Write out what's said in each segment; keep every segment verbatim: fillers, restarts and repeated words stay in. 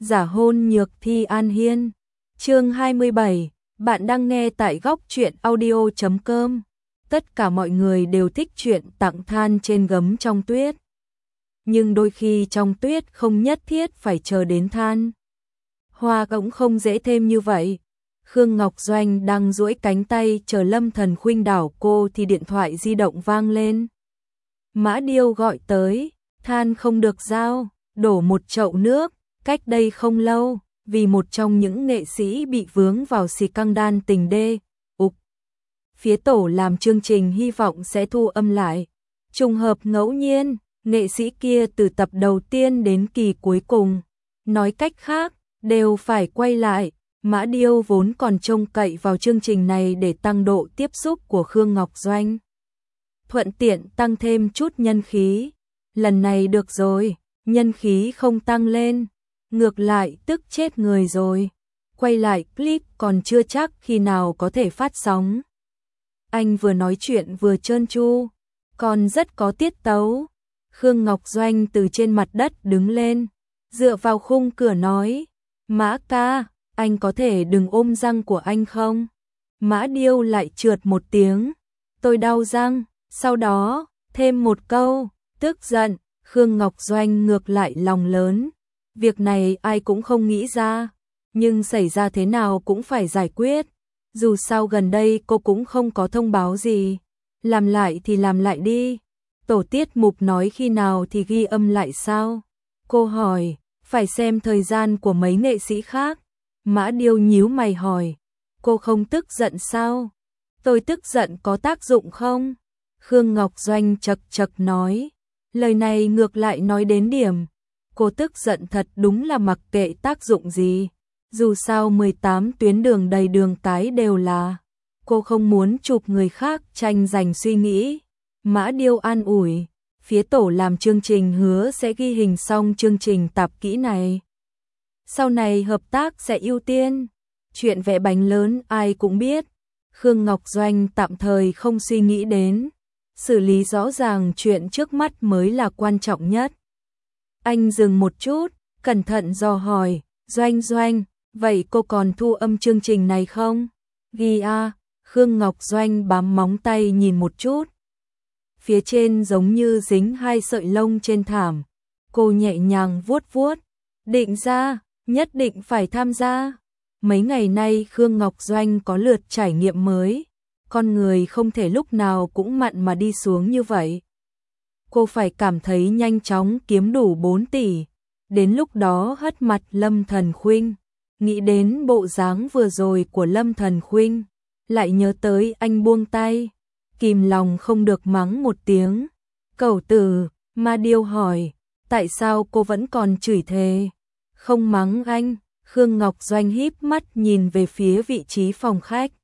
Giả hôn nhược thi An Hiên. Chương hai mươi bảy, bạn đang nghe tại góc truyện audio chấm com. Tất cả mọi người đều thích chuyện tặng than trên gấm trong tuyết. Nhưng đôi khi trong tuyết không nhất thiết phải chờ đến than. Hoa cũng không dễ thêm như vậy. Khương Ngọc Doanh đang duỗi cánh tay chờ Lâm Thần khuynh đảo cô thì điện thoại di động vang lên. Mã Điêu gọi tới, than không được giao, đổ một chậu nước. Cách đây không lâu, vì một trong những nghệ sĩ bị vướng vào scandal tình đê, ục. Phía tổ làm chương trình hy vọng sẽ thu âm lại. Trùng hợp ngẫu nhiên, nghệ sĩ kia từ tập đầu tiên đến kỳ cuối cùng. Nói cách khác, đều phải quay lại. Mã Điêu vốn còn trông cậy vào chương trình này để tăng độ tiếp xúc của Khương Ngọc Doanh. Thuận tiện tăng thêm chút nhân khí. Lần này được rồi, nhân khí không tăng lên. Ngược lại tức chết người rồi. Quay lại clip còn chưa chắc khi nào có thể phát sóng. Anh vừa nói chuyện vừa trơn tru, còn rất có tiết tấu. Khương Ngọc Doanh từ trên mặt đất đứng lên, dựa vào khung cửa nói, Mã ca, anh có thể đừng ôm răng của anh không? Mã Điêu lại trượt một tiếng, tôi đau răng, sau đó, thêm một câu, tức giận. Khương Ngọc Doanh ngược lại lòng lớn. Việc này ai cũng không nghĩ ra, nhưng xảy ra thế nào cũng phải giải quyết. Dù sao gần đây cô cũng không có thông báo gì. Làm lại thì làm lại đi. Tổ tiết mục nói khi nào thì ghi âm lại sao? Cô hỏi, phải xem thời gian của mấy nghệ sĩ khác. Mã Điêu nhíu mày hỏi, cô không tức giận sao? Tôi tức giận có tác dụng không? Khương Ngọc Doanh chật chật nói, lời này ngược lại nói đến điểm. Cô tức giận thật đúng là mặc kệ tác dụng gì. Dù sao mười tám tuyến đường đầy đường cái đều là. Cô không muốn chụp người khác tranh giành suy nghĩ. Mã Điêu an ủi. Phía tổ làm chương trình hứa sẽ ghi hình xong chương trình tạp kỹ này. Sau này hợp tác sẽ ưu tiên. Chuyện vẽ bánh lớn ai cũng biết. Khương Ngọc Doanh tạm thời không suy nghĩ đến. Xử lý rõ ràng chuyện trước mắt mới là quan trọng nhất. Anh dừng một chút, cẩn thận dò hỏi, Doanh Doanh, vậy cô còn thu âm chương trình này không? Ghi a. Khương Ngọc Doanh bám móng tay nhìn một chút. Phía trên giống như dính hai sợi lông trên thảm. Cô nhẹ nhàng vuốt vuốt. Định ra, nhất định phải tham gia. Mấy ngày nay Khương Ngọc Doanh có lượt trải nghiệm mới. Con người không thể lúc nào cũng mặn mà đi xuống như vậy. Cô phải cảm thấy nhanh chóng kiếm đủ bốn tỷ. Đến lúc đó hất mặt Lâm Thần Khuynh. Nghĩ đến bộ dáng vừa rồi của Lâm Thần Khuynh. Lại nhớ tới anh buông tay. Kìm lòng không được mắng một tiếng. Cẩu tử, Mã Điêu hỏi. Tại sao cô vẫn còn chửi thề? Không mắng anh. Khương Ngọc Doanh híp mắt nhìn về phía vị trí phòng khách.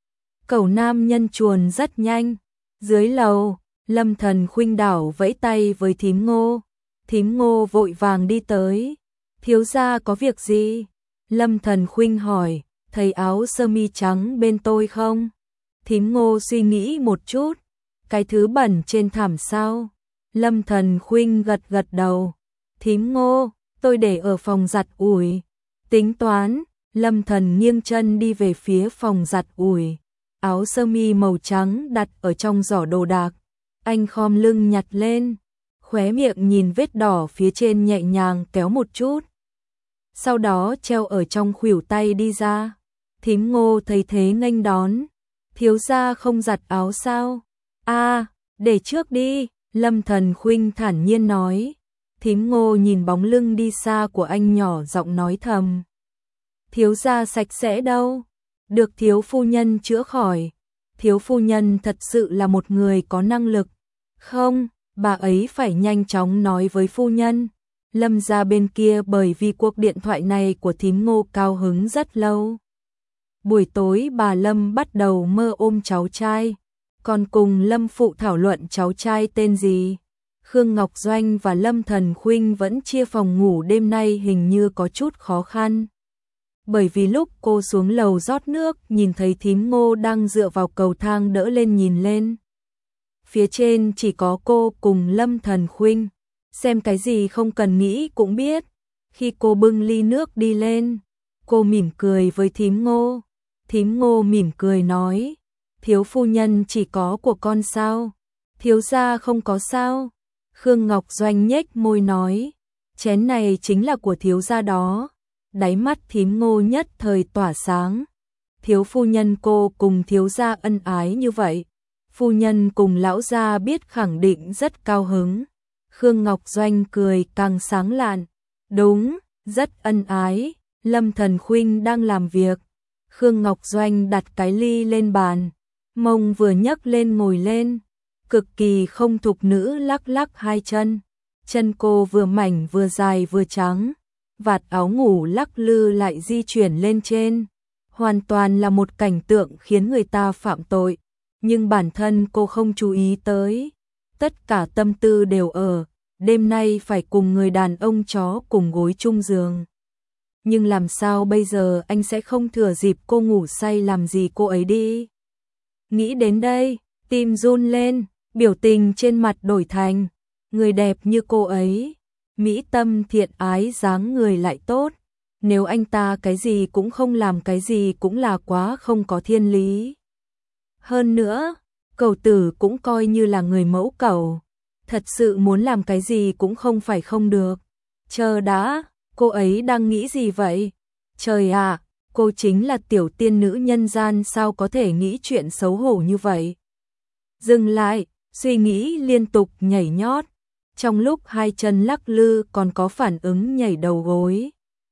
Cẩu nam nhân chuồn rất nhanh. Dưới lầu. Lâm Thần Khuynh đảo vẫy tay với thím Ngô. Thím Ngô vội vàng đi tới. Thiếu gia có việc gì? Lâm Thần Khuynh hỏi, thấy áo sơ mi trắng bên tôi không? Thím Ngô suy nghĩ một chút. Cái thứ bẩn trên thảm sao? Lâm Thần Khuynh gật gật đầu. Thím Ngô, tôi để ở phòng giặt ủi. Tính toán, Lâm Thần nghiêng chân đi về phía phòng giặt ủi. Áo sơ mi màu trắng đặt ở trong giỏ đồ đạc. Anh khom lưng nhặt lên, khóe miệng nhìn vết đỏ phía trên nhẹ nhàng kéo một chút. Sau đó treo ở trong khuỷu tay đi ra. Thím Ngô thấy thế nghênh đón. Thiếu gia không giặt áo sao? À, để trước đi, Lâm Thần Khuynh thản nhiên nói. Thím Ngô nhìn bóng lưng đi xa của anh nhỏ giọng nói thầm. Thiếu gia sạch sẽ đâu? Được thiếu phu nhân chữa khỏi. Thiếu phu nhân thật sự là một người có năng lực. Không, bà ấy phải nhanh chóng nói với phu nhân. Lâm gia bên kia bởi vì cuộc điện thoại này của thím Ngô cao hứng rất lâu. Buổi tối bà Lâm bắt đầu mơ ôm cháu trai. Còn cùng Lâm phụ thảo luận cháu trai tên gì. Khương Ngọc Doanh và Lâm Thần Khuynh vẫn chia phòng ngủ, đêm nay hình như có chút khó khăn. Bởi vì lúc cô xuống lầu rót nước, nhìn thấy thím Ngô đang dựa vào cầu thang đỡ lên nhìn lên. Phía trên chỉ có cô cùng Lâm Thần Khuynh. Xem cái gì không cần nghĩ cũng biết. Khi cô bưng ly nước đi lên, cô mỉm cười với thím Ngô. Thím Ngô mỉm cười nói, thiếu phu nhân chỉ có của con sao? Thiếu gia không có sao? Khương Ngọc Doanh nhếch môi nói, chén này chính là của thiếu gia đó. Đáy mắt thím Ngô nhất thời tỏa sáng. Thiếu phu nhân cô cùng thiếu gia ân ái như vậy, phu nhân cùng lão gia biết khẳng định rất cao hứng. Khương Ngọc Doanh cười càng sáng lạn, đúng, rất ân ái. Lâm Thần Khuynh đang làm việc, Khương Ngọc Doanh đặt cái ly lên bàn, mông vừa nhấc lên ngồi lên, cực kỳ không thục nữ lắc lắc hai chân, chân cô vừa mảnh vừa dài vừa trắng, vạt áo ngủ lắc lư lại di chuyển lên trên, hoàn toàn là một cảnh tượng khiến người ta phạm tội, nhưng bản thân cô không chú ý tới, tất cả tâm tư đều ở, đêm nay phải cùng người đàn ông chó cùng gối chung giường. Nhưng làm sao bây giờ anh sẽ không thừa dịp cô ngủ say làm gì cô ấy đi. Nghĩ đến đây, tim run lên, biểu tình trên mặt đổi thành, người đẹp như cô ấy, mỹ tâm thiện ái dáng người lại tốt, nếu anh ta cái gì cũng không làm cái gì cũng là quá không có thiên lý. Hơn nữa, cẩu tử cũng coi như là người mẫu cẩu, thật sự muốn làm cái gì cũng không phải không được. Chờ đã, cô ấy đang nghĩ gì vậy? Trời ạ, cô chính là tiểu tiên nữ nhân gian sao có thể nghĩ chuyện xấu hổ như vậy? Dừng lại, suy nghĩ liên tục nhảy nhót, trong lúc hai chân lắc lư còn có phản ứng nhảy đầu gối.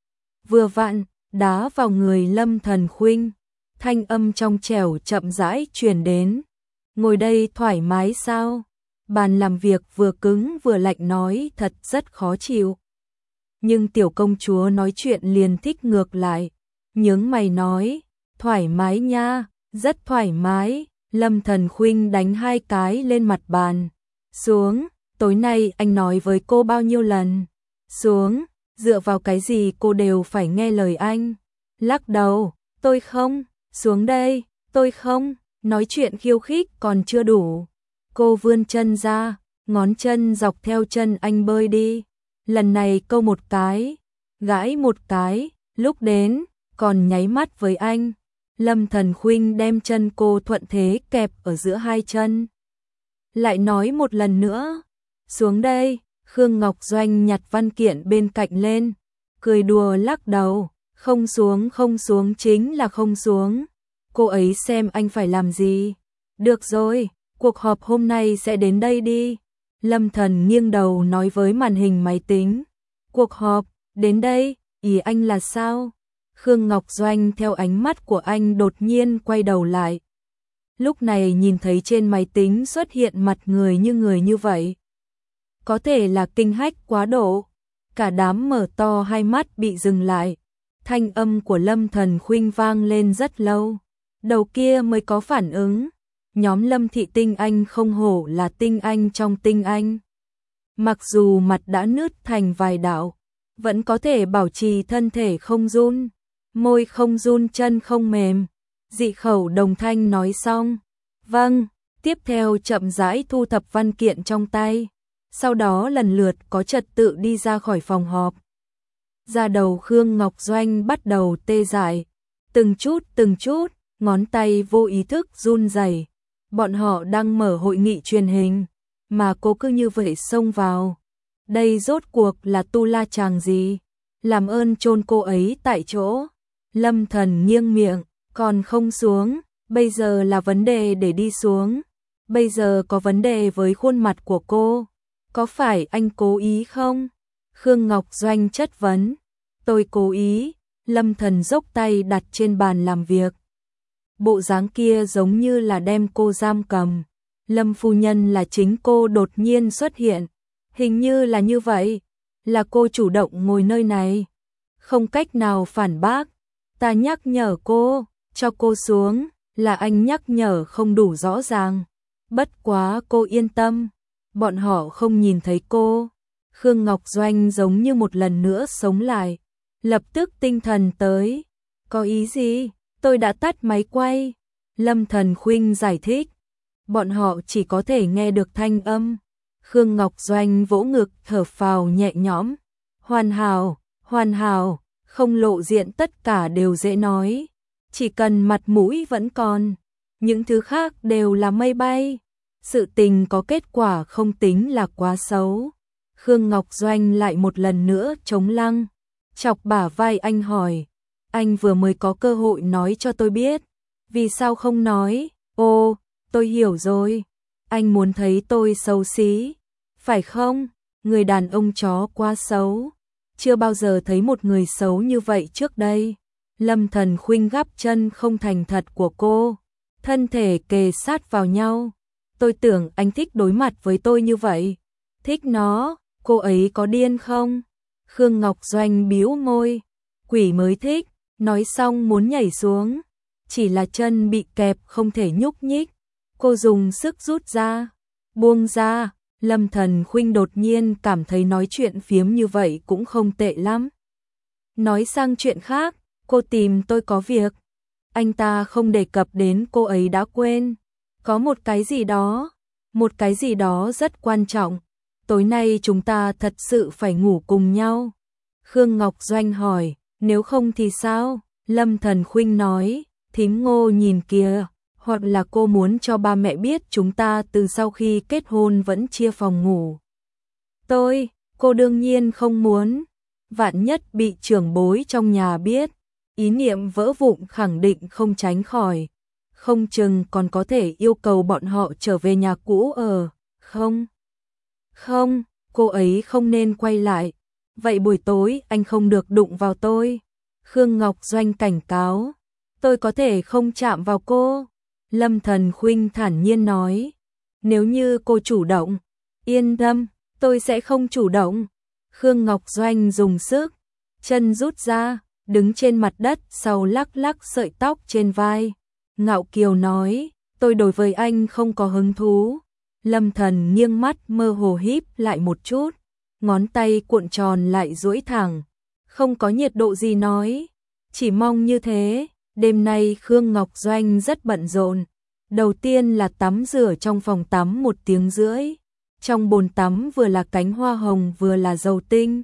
Vừa vặn, đá vào người Lâm Thần Khuynh, thanh âm trong trẻo chậm rãi truyền đến. Ngồi đây thoải mái sao? Bàn làm việc vừa cứng vừa lạnh nói thật rất khó chịu. Nhưng tiểu công chúa nói chuyện liền thích ngược lại, nhướng mày nói, thoải mái nha, rất thoải mái. Lâm Thần Khuynh đánh hai cái lên mặt bàn, xuống, tối nay anh nói với cô bao nhiêu lần, xuống, dựa vào cái gì cô đều phải nghe lời anh. Lắc đầu, tôi không, xuống đây, tôi không, nói chuyện khiêu khích còn chưa đủ. Cô vươn chân ra, ngón chân dọc theo chân anh bơi đi, lần này câu một cái, gãi một cái, lúc đến, còn nháy mắt với anh. Lâm Thần Khuynh đem chân cô thuận thế kẹp ở giữa hai chân. Lại nói một lần nữa, xuống đây. Khương Ngọc Doanh nhặt văn kiện bên cạnh lên, cười đùa lắc đầu, không xuống không xuống chính là không xuống. Cô ấy xem anh phải làm gì. Được rồi, cuộc họp hôm nay sẽ đến đây đi. Lâm Thần nghiêng đầu nói với màn hình máy tính. Cuộc họp, đến đây, ý anh là sao? Khương Ngọc Doanh theo ánh mắt của anh đột nhiên quay đầu lại. Lúc này nhìn thấy trên máy tính xuất hiện mặt người như người như vậy. Có thể là kinh hách quá độ. Cả đám mở to hai mắt bị dừng lại. Thanh âm của Lâm Thần Khuynh vang lên rất lâu. Đầu kia mới có phản ứng. Nhóm Lâm thị tinh anh không hổ là tinh anh trong tinh anh. Mặc dù mặt đã nứt thành vài đạo, vẫn có thể bảo trì thân thể không run. Môi không run chân không mềm, dị khẩu đồng thanh nói xong. Vâng, tiếp theo chậm rãi thu thập văn kiện trong tay. Sau đó lần lượt có trật tự đi ra khỏi phòng họp. Da đầu Khương Ngọc Doanh bắt đầu tê dại. Từng chút từng chút, ngón tay vô ý thức run rẩy. Bọn họ đang mở hội nghị truyền hình, mà cô cứ như vậy xông vào. Đây rốt cuộc là tu la chàng gì? Làm ơn chôn cô ấy tại chỗ. Lâm Thần nghiêng miệng, còn không xuống, bây giờ là vấn đề để đi xuống. Bây giờ có vấn đề với khuôn mặt của cô. Có phải anh cố ý không? Khương Ngọc Doanh chất vấn. Tôi cố ý. Lâm Thần dốc tay đặt trên bàn làm việc. Bộ dáng kia giống như là đem cô giam cầm. Lâm phu nhân là chính cô đột nhiên xuất hiện. Hình như là như vậy. Là cô chủ động ngồi nơi này. Không cách nào phản bác. Ta nhắc nhở cô, cho cô xuống, là anh nhắc nhở không đủ rõ ràng. Bất quá cô yên tâm, bọn họ không nhìn thấy cô. Khương Ngọc Doanh giống như một lần nữa sống lại, lập tức tinh thần tới. Có ý gì? Tôi đã tắt máy quay. Lâm Thần Khuynh giải thích. Bọn họ chỉ có thể nghe được thanh âm. Khương Ngọc Doanh vỗ ngực thở phào nhẹ nhõm. Hoàn hảo, hoàn hảo, không lộ diện tất cả đều dễ nói. Chỉ cần mặt mũi vẫn còn, những thứ khác đều là mây bay. Sự tình có kết quả không tính là quá xấu. Khương Ngọc Doanh lại một lần nữa chống lăng, chọc bả vai anh hỏi, anh vừa mới có cơ hội nói cho tôi biết, vì sao không nói? Ô, tôi hiểu rồi, anh muốn thấy tôi xấu xí, phải không? Người đàn ông chó quá xấu, chưa bao giờ thấy một người xấu như vậy trước đây. Lâm Thần Khuynh gắp chân không thành thật của cô, thân thể kề sát vào nhau. Tôi tưởng anh thích đối mặt với tôi như vậy. Thích nó, cô ấy có điên không? Khương Ngọc Doanh bĩu môi, quỷ mới thích, nói xong muốn nhảy xuống. Chỉ là chân bị kẹp không thể nhúc nhích. Cô dùng sức rút ra, buông ra. Lâm Thần Khuynh đột nhiên cảm thấy nói chuyện phiếm như vậy cũng không tệ lắm. Nói sang chuyện khác, cô tìm tôi có việc. Anh ta không đề cập đến cô ấy đã quên. Có một cái gì đó, một cái gì đó rất quan trọng. Tối nay chúng ta thật sự phải ngủ cùng nhau. Khương Ngọc Doanh hỏi, nếu không thì sao? Lâm Thần Khuynh nói, thím Ngô nhìn kìa, hoặc là cô muốn cho ba mẹ biết chúng ta từ sau khi kết hôn vẫn chia phòng ngủ. Tôi, cô đương nhiên không muốn. Vạn nhất bị trưởng bối trong nhà biết, ý niệm vỡ vụn khẳng định không tránh khỏi. Không chừng còn có thể yêu cầu bọn họ trở về nhà cũ ở, không? Không, cô ấy không nên quay lại. Vậy buổi tối anh không được đụng vào tôi. Khương Ngọc Doanh cảnh cáo, tôi có thể không chạm vào cô. Lâm Thần Khuynh thản nhiên nói, nếu như cô chủ động, yên tâm, tôi sẽ không chủ động. Khương Ngọc Doanh dùng sức, chân rút ra, đứng trên mặt đất sau lắc lắc sợi tóc trên vai. Ngạo kiều nói, tôi đối với anh không có hứng thú. Lâm Thần nghiêng mắt mơ hồ híp lại một chút, ngón tay cuộn tròn lại duỗi thẳng, không có nhiệt độ gì nói, chỉ mong như thế. Đêm nay Khương Ngọc Doanh rất bận rộn. Đầu tiên là tắm rửa trong phòng tắm một tiếng rưỡi. Trong bồn tắm vừa là cánh hoa hồng vừa là dầu tinh.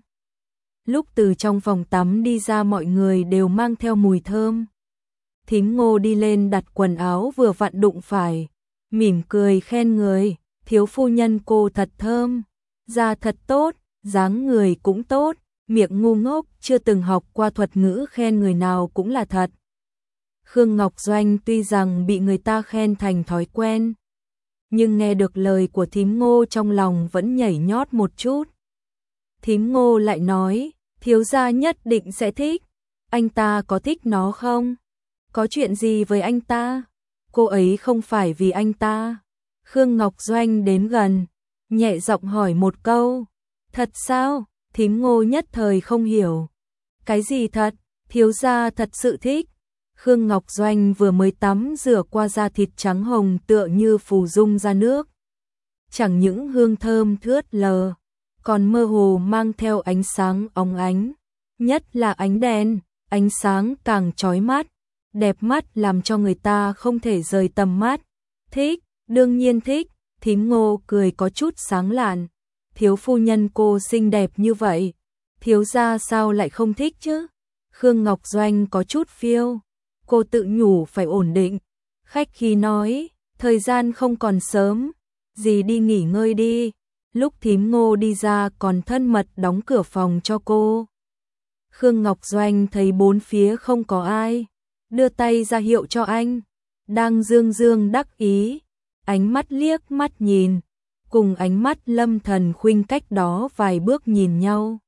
Lúc từ trong phòng tắm đi ra mọi người đều mang theo mùi thơm. Thím Ngô đi lên đặt quần áo vừa vặn đụng phải, mỉm cười khen người, thiếu phu nhân cô thật thơm, da thật tốt, dáng người cũng tốt, miệng ngu ngốc chưa từng học qua thuật ngữ khen người nào cũng là thật. Khương Ngọc Doanh tuy rằng bị người ta khen thành thói quen, nhưng nghe được lời của thím Ngô trong lòng vẫn nhảy nhót một chút. Thím Ngô lại nói, thiếu gia nhất định sẽ thích. Anh ta có thích nó không? Có chuyện gì với anh ta? Cô ấy không phải vì anh ta. Khương Ngọc Doanh đến gần, nhẹ giọng hỏi một câu. Thật sao? Thím Ngô nhất thời không hiểu. Cái gì thật? Thiếu gia thật sự thích. Khương Ngọc Doanh vừa mới tắm rửa qua da thịt trắng hồng tựa như phù dung ra nước. Chẳng những hương thơm thướt lờ, còn mơ hồ mang theo ánh sáng óng ánh. Nhất là ánh đèn, ánh sáng càng chói mắt, đẹp mắt làm cho người ta không thể rời tầm mắt. Thích, đương nhiên thích. Thím Ngô cười có chút sáng lạn. Thiếu phu nhân cô xinh đẹp như vậy, thiếu gia sao lại không thích chứ? Khương Ngọc Doanh có chút phiêu. Cô tự nhủ phải ổn định. Khách khí nói, thời gian không còn sớm, dì đi nghỉ ngơi đi. Lúc thím Ngô đi ra còn thân mật đóng cửa phòng cho cô. Khương Ngọc Doanh thấy bốn phía không có ai, đưa tay ra hiệu cho anh, đang dương dương đắc ý, ánh mắt liếc mắt nhìn, cùng ánh mắt Lâm Thần Khuynh cách đó vài bước nhìn nhau.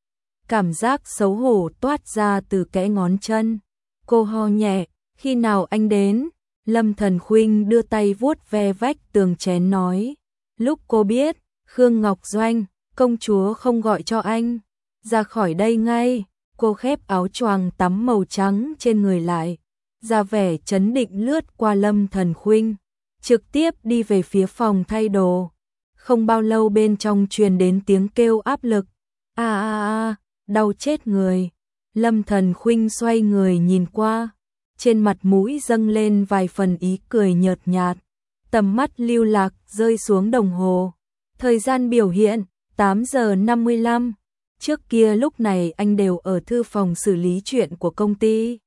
Cảm giác xấu hổ toát ra từ kẽ ngón chân. Cô ho nhẹ, khi nào anh đến? Lâm Thần Khuynh đưa tay vuốt ve vách tường chén nói. Lúc cô biết, Khương Ngọc Doanh, công chúa không gọi cho anh, ra khỏi đây ngay. Cô khép áo choàng tắm màu trắng trên người lại, ra vẻ trấn định lướt qua Lâm Thần Khuynh, trực tiếp đi về phía phòng thay đồ. Không bao lâu bên trong truyền đến tiếng kêu áp lực. A a a, đau chết người. Lâm Thần Khuynh xoay người nhìn qua, trên mặt mũi dâng lên vài phần ý cười nhợt nhạt, tầm mắt lưu lạc rơi xuống đồng hồ. Thời gian biểu hiện tám giờ năm mươi lăm. Trước kia lúc này anh đều ở thư phòng xử lý chuyện của công ty.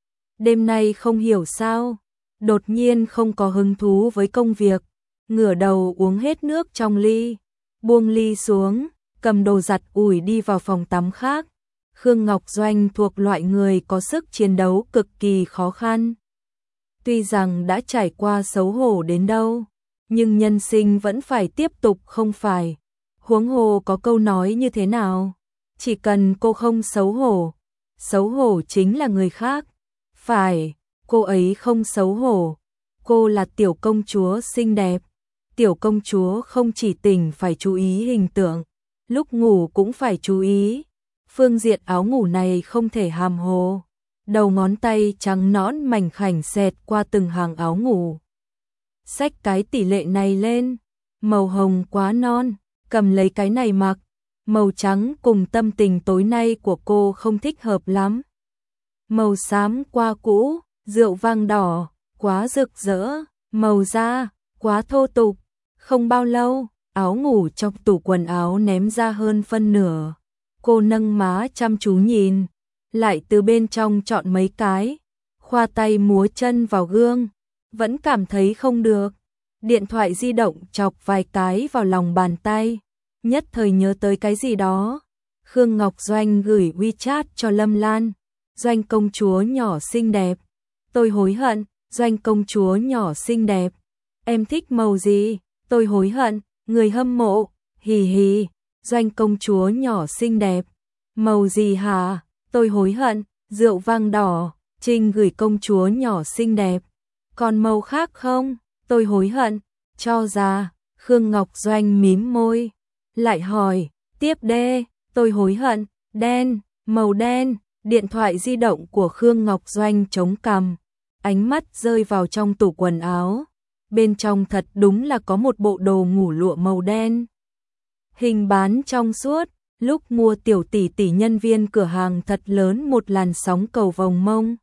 Đêm nay không hiểu sao, đột nhiên không có hứng thú với công việc, ngửa đầu uống hết nước trong ly, buông ly xuống, cầm đồ giặt ủi đi vào phòng tắm khác. Khương Ngọc Doanh thuộc loại người có sức chiến đấu cực kỳ khó khăn. Tuy rằng đã trải qua xấu hổ đến đâu, nhưng nhân sinh vẫn phải tiếp tục không phải. Huống hồ có câu nói như thế nào? Chỉ cần cô không xấu hổ, xấu hổ chính là người khác. Phải, cô ấy không xấu hổ. Cô là tiểu công chúa xinh đẹp. Tiểu công chúa không chỉ tỉnh phải chú ý hình tượng, lúc ngủ cũng phải chú ý. Phương diện áo ngủ này không thể hàm hồ. Đầu ngón tay trắng nõn mảnh khảnh xẹt qua từng hàng áo ngủ. Xách cái tỷ lệ này lên, màu hồng quá non, cầm lấy cái này mặc. Màu trắng cùng tâm tình tối nay của cô không thích hợp lắm. Màu xám quá cũ, rượu vang đỏ, quá rực rỡ, màu da, quá thô tục. Không bao lâu, áo ngủ trong tủ quần áo ném ra hơn phân nửa. Cô nâng má chăm chú nhìn, lại từ bên trong chọn mấy cái, khoa tay múa chân vào gương, vẫn cảm thấy không được. Điện thoại di động chọc vài cái vào lòng bàn tay, nhất thời nhớ tới cái gì đó. Khương Ngọc Doanh gửi WeChat cho Lâm Lan. Doanh công chúa nhỏ xinh đẹp. Tôi hối hận. Doanh công chúa nhỏ xinh đẹp. Em thích màu gì? Tôi hối hận. Người hâm mộ. Hì hì. Doanh công chúa nhỏ xinh đẹp. Màu gì hả? Tôi hối hận. Rượu vang đỏ. Trinh gửi công chúa nhỏ xinh đẹp. Còn màu khác không? Tôi hối hận. Cho ra. Khương Ngọc Doanh mím môi. Lại hỏi. Tiếp đê. Tôi hối hận. Đen. Màu đen. Điện thoại di động của Khương Ngọc Doanh chống cằm. Ánh mắt rơi vào trong tủ quần áo. Bên trong thật đúng là có một bộ đồ ngủ lụa màu đen. Hình bán trong suốt. Lúc mua tiểu tỷ tỷ nhân viên cửa hàng thật lớn một làn sóng cầu vồng mông.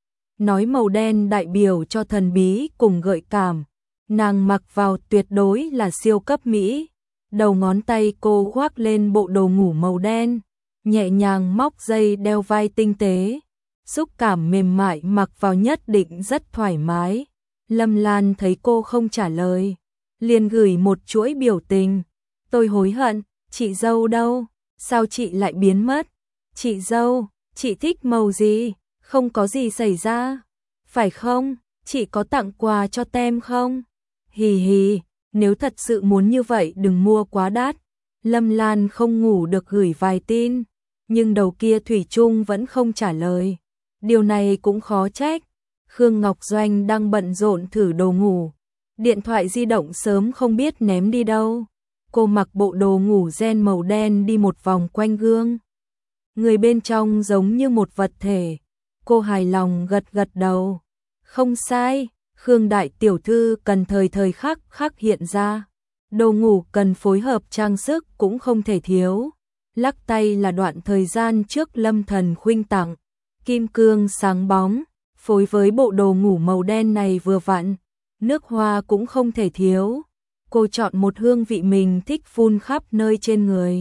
Nói màu đen đại biểu cho thần bí cùng gợi cảm. Nàng mặc vào tuyệt đối là siêu cấp Mỹ. Đầu ngón tay cô khoác lên bộ đồ ngủ màu đen, nhẹ nhàng móc dây đeo vai tinh tế. Xúc cảm mềm mại mặc vào nhất định rất thoải mái. Lâm Lan thấy cô không trả lời, liền gửi một chuỗi biểu tình. Tôi hối hận, chị dâu đâu? Sao chị lại biến mất? Chị dâu, chị thích màu gì? Không có gì xảy ra. Phải không? Chị có tặng quà cho tem không? Hì hì, nếu thật sự muốn như vậy đừng mua quá đắt. Lâm Lan không ngủ được gửi vài tin, nhưng đầu kia thủy chung vẫn không trả lời. Điều này cũng khó trách. Khương Ngọc Doanh đang bận rộn thử đồ ngủ. Điện thoại di động sớm không biết ném đi đâu. Cô mặc bộ đồ ngủ ren màu đen đi một vòng quanh gương. Người bên trong giống như một vật thể. Cô hài lòng gật gật đầu. Không sai, Khương đại tiểu thư cần thời thời khắc khắc hiện ra. Đồ ngủ cần phối hợp trang sức cũng không thể thiếu. Lắc tay là đoạn thời gian trước Lâm Thần khuynh tặng. Kim cương sáng bóng, phối với bộ đồ ngủ màu đen này vừa vặn. Nước hoa cũng không thể thiếu. Cô chọn một hương vị mình thích phun khắp nơi trên người.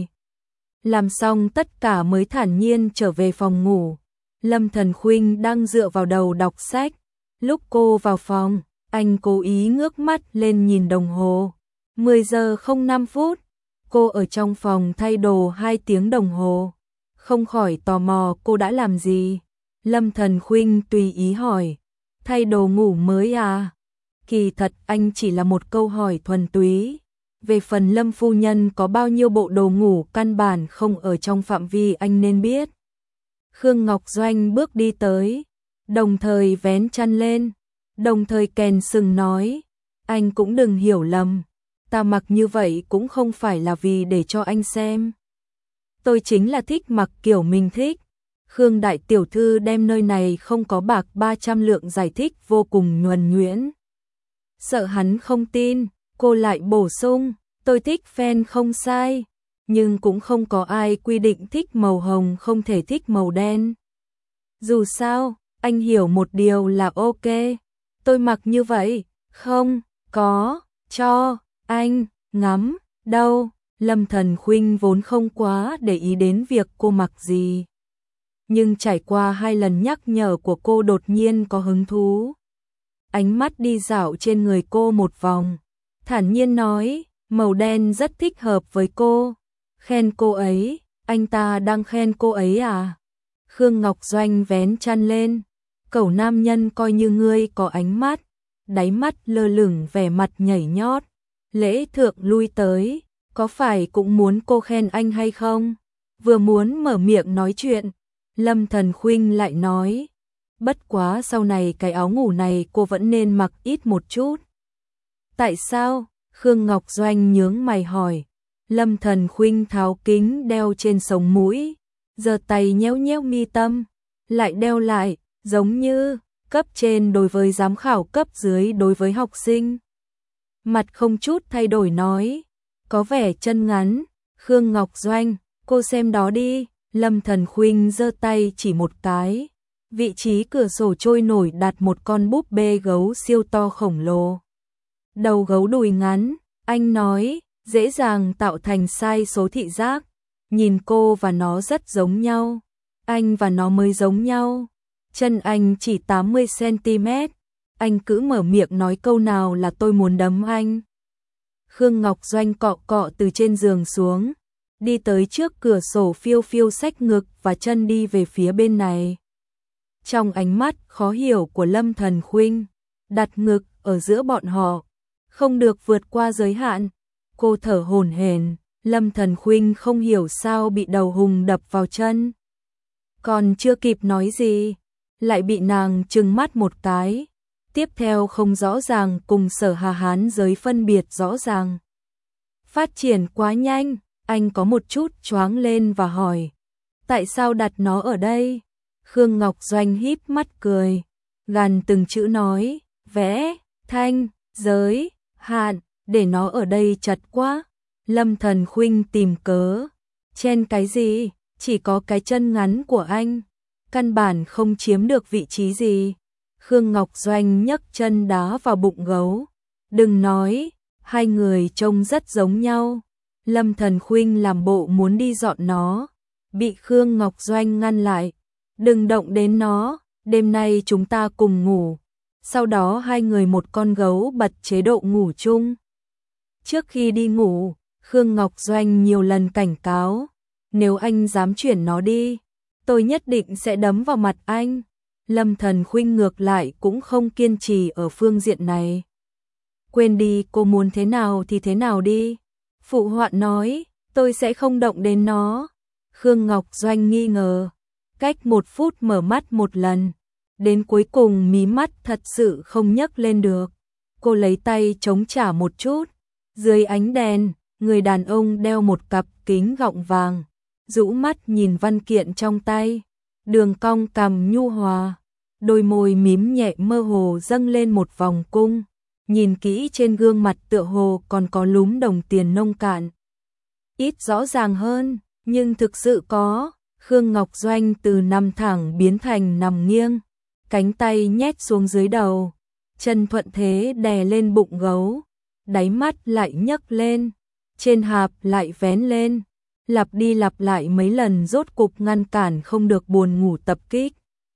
Làm xong tất cả mới thản nhiên trở về phòng ngủ. Lâm Thần Khuynh đang dựa vào đầu đọc sách. Lúc cô vào phòng, anh cố ý ngước mắt lên nhìn đồng hồ. mười giờ không năm phút. Cô ở trong phòng thay đồ hai tiếng đồng hồ. Không khỏi tò mò cô đã làm gì. Lâm Thần Khuynh tùy ý hỏi. Thay đồ ngủ mới à? Kỳ thật anh chỉ là một câu hỏi thuần túy. Về phần Lâm phu nhân có bao nhiêu bộ đồ ngủ căn bản không ở trong phạm vi anh nên biết. Khương Ngọc Doanh bước đi tới, đồng thời vén chăn lên, đồng thời kèn sừng nói. Anh cũng đừng hiểu lầm, ta mặc như vậy cũng không phải là vì để cho anh xem. Tôi chính là thích mặc kiểu mình thích. Khương đại tiểu thư đem nơi này không có bạc ba trăm lượng giải thích vô cùng nhuần nhuyễn. Sợ hắn không tin, cô lại bổ sung, tôi thích fan không sai, nhưng cũng không có ai quy định thích màu hồng không thể thích màu đen. Dù sao, anh hiểu một điều là ok, tôi mặc như vậy, không có cho anh ngắm đâu. Lâm Thần Khuynh vốn không quá để ý đến việc cô mặc gì. Nhưng trải qua hai lần nhắc nhở của cô đột nhiên có hứng thú. Ánh mắt đi dạo trên người cô một vòng, thản nhiên nói, màu đen rất thích hợp với cô. Khen cô ấy, anh ta đang khen cô ấy à? Khương Ngọc Doanh vén chăn lên, cẩu nam nhân coi như ngươi có ánh mắt, đáy mắt lơ lửng vẻ mặt nhảy nhót. Lễ thượng lui tới, có phải cũng muốn cô khen anh hay không? Vừa muốn mở miệng nói chuyện, Lâm Thần Khuynh lại nói, bất quá sau này cái áo ngủ này cô vẫn nên mặc ít một chút. Tại sao? Khương Ngọc Doanh nhướng mày hỏi. Lâm Thần Khuynh tháo kính đeo trên sống mũi, giơ tay nhéo nhéo mi tâm, lại đeo lại, giống như cấp trên đối với giám khảo, cấp dưới đối với học sinh. Mặt không chút thay đổi nói, có vẻ chân ngắn. Khương Ngọc Doanh, cô xem đó đi. Lâm Thần Khuynh giơ tay chỉ một cái, vị trí cửa sổ trôi nổi đặt một con búp bê gấu siêu to khổng lồ. Đầu gấu đùi ngắn, anh nói, dễ dàng tạo thành sai số thị giác. Nhìn cô và nó rất giống nhau, anh và nó mới giống nhau. Chân anh chỉ tám mươi xăng ti mét, anh cứ mở miệng nói câu nào là tôi muốn đấm anh. Khương Ngọc Doanh cọ cọ từ trên giường xuống, đi tới trước cửa sổ phiêu phiêu xách ngực và chân đi về phía bên này. Trong ánh mắt khó hiểu của Lâm Thần Khuynh, đặt ngực ở giữa bọn họ, không được vượt qua giới hạn. Cô thở hổn hển, Lâm Thần Khuynh không hiểu sao bị đầu hùng đập vào chân. Còn chưa kịp nói gì, lại bị nàng trừng mắt một cái. Tiếp theo không rõ ràng cùng Sở Hà Hán giới phân biệt rõ ràng. Phát triển quá nhanh, anh có một chút choáng lên và hỏi, tại sao đặt nó ở đây? Khương Ngọc Doanh híp mắt cười, gàn từng chữ nói, vẽ, thanh, giới, hạn, để nó ở đây chật quá. Lâm Thần Khuynh tìm cớ, chen cái gì, chỉ có cái chân ngắn của anh, căn bản không chiếm được vị trí gì. Khương Ngọc Doanh nhấc chân đá vào bụng gấu, đừng nói, hai người trông rất giống nhau. Lâm Thần Khuynh làm bộ muốn đi dọn nó, bị Khương Ngọc Doanh ngăn lại, đừng động đến nó, đêm nay chúng ta cùng ngủ. Sau đó hai người một con gấu bật chế độ ngủ chung. Trước khi đi ngủ, Khương Ngọc Doanh nhiều lần cảnh cáo, nếu anh dám chuyển nó đi, tôi nhất định sẽ đấm vào mặt anh. Lâm Thần Khuynh ngược lại cũng không kiên trì ở phương diện này. Quên đi, cô muốn thế nào thì thế nào đi. Phụ họa nói, tôi sẽ không động đến nó. Khương Ngọc Doanh nghi ngờ, cách một phút mở mắt một lần, đến cuối cùng mí mắt thật sự không nhấc lên được. Cô lấy tay chống trả một chút, dưới ánh đèn, người đàn ông đeo một cặp kính gọng vàng, rũ mắt nhìn văn kiện trong tay, đường cong cằm nhu hòa, đôi môi mím nhẹ mơ hồ dâng lên một vòng cung, nhìn kỹ trên gương mặt tựa hồ còn có lúm đồng tiền nông cạn. Ít rõ ràng hơn, nhưng thực sự có. Khương Ngọc Doanh từ nằm thẳng biến thành nằm nghiêng, cánh tay nhét xuống dưới đầu, chân thuận thế đè lên bụng gấu, đáy mắt lại nhấc lên, trên hạp lại vén lên, lặp đi lặp lại mấy lần rốt cục ngăn cản không được buồn ngủ tập kích.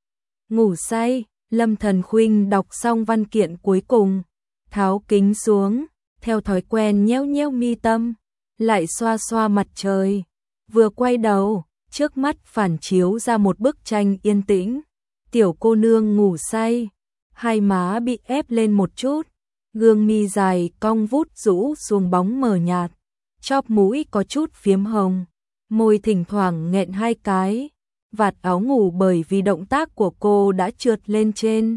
Ngủ say, Lâm Thần Khuynh đọc xong văn kiện cuối cùng, tháo kính xuống, theo thói quen nhéo nhéo mi tâm, lại xoa xoa mặt trời, vừa quay đầu, trước mắt phản chiếu ra một bức tranh yên tĩnh, tiểu cô nương ngủ say, hai má bị ép lên một chút, gương mi dài cong vút rũ xuống bóng mờ nhạt, chóp mũi có chút phiếm hồng, môi thỉnh thoảng nghẹn hai cái, vạt áo ngủ bởi vì động tác của cô đã trượt lên trên,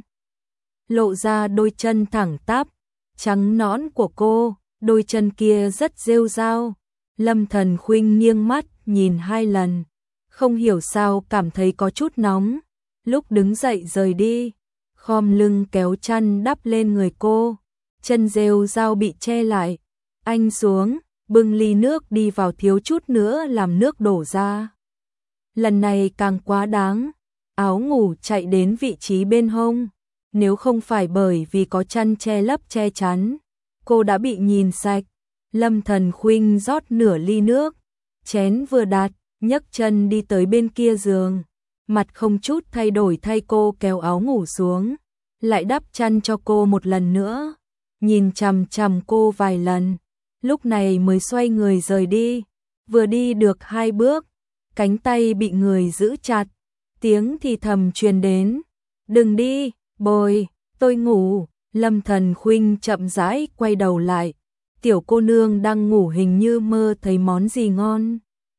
lộ ra đôi chân thẳng tắp, trắng nõn của cô, đôi chân kia rất rêu rao. Lâm Thần Khuynh nghiêng mắt nhìn hai lần, không hiểu sao cảm thấy có chút nóng, lúc đứng dậy rời đi, khom lưng kéo chăn đắp lên người cô, chân rêu rao bị che lại, anh xuống, bưng ly nước đi vào thiếu chút nữa làm nước đổ ra. Lần này càng quá đáng, áo ngủ chạy đến vị trí bên hông, nếu không phải bởi vì có chăn che lấp che chắn, cô đã bị nhìn sạch. Lâm Thần Khuynh rót nửa ly nước, chén vừa đặt, nhấc chân đi tới bên kia giường, mặt không chút thay đổi thay cô kéo áo ngủ xuống, lại đắp chăn cho cô một lần nữa, nhìn chằm chằm cô vài lần, lúc này mới xoay người rời đi. Vừa đi được hai bước, cánh tay bị người giữ chặt, tiếng thì thầm truyền đến, đừng đi, bồi, tôi ngủ. Lâm Thần Khuynh chậm rãi quay đầu lại, tiểu cô nương đang ngủ hình như mơ thấy món gì ngon.